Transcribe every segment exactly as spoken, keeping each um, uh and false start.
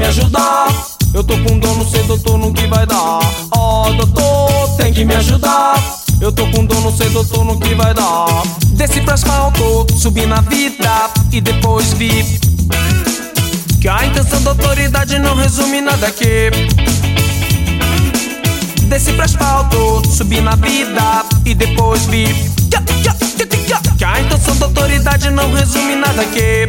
ajudar. Eu tô com dor, não sei, doutor, no que vai dar. Ó, oh, doutor, tem que me ajudar. Eu tô com dor, não sei, doutor, no que vai dar. Desci pro asfalto, subi na vida e depois vi que a intenção da autoridade não resume nada aqui. Desci pro asfalto, subi na vida e depois vi que a intenção da autoridade não resume nada aqui.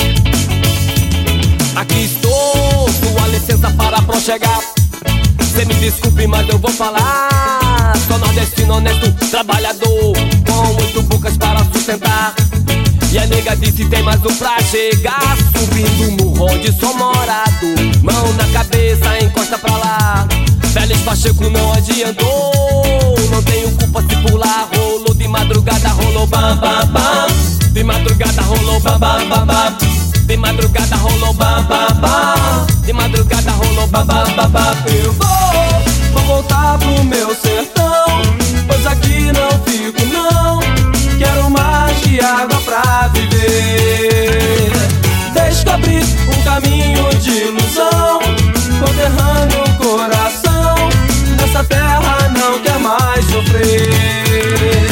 Aqui estou, sua licença para prochegar. Cê me desculpe, mas eu vou falar. Sou nordestino, honesto, trabalhador, com oito bocas para sustentar. E a nega disse tem mais um pra chegar. Subindo o morro onde sou morado, mão na cabeça, encosta pra lá. Félix Pacheco não adiantou, não tenho culpa se pular. Rolou de madrugada, rolou bam bam bam. De madrugada rolou bam bam bam bam. De madrugada rolou bam bam bam. De madrugada rolou bam bam bam bam. Eu vou, vou voltar pro meu sertão, pois aqui não fico não. Quero mais de água pra viver. Descobri um caminho de ilusão, conterrando o coração. Nessa terra não quer mais sofrer.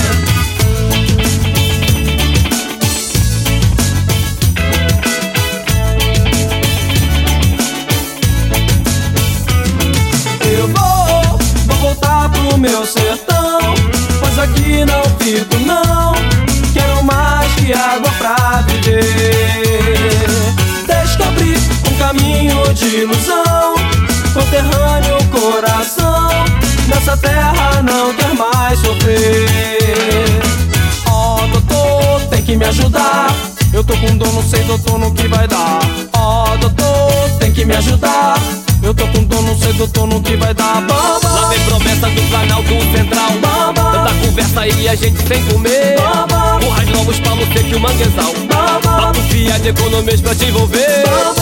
Eu vou, vou voltar pro meu sertão, pois aqui não fico não. Quero mais que água pra viver. Descobri um caminho de ilusão, conterrâneo o coração. Nessa terra não quer mais sofrer. Ó, oh, doutor, tem que me ajudar. Eu tô com dor, não sei, doutor, no que vai dar. Ó, oh, doutor, tem que me ajudar. Eu tô com dor, não sei, doutor, no que vai dar. Bamba. Lá vem promessa do Planalto Central. Bamba. Tanta conversa e a gente sem comer. Bamba. Burras novos pra você que o manguezal. Bamba. Papo fiado, economias pra te envolver. Bamba.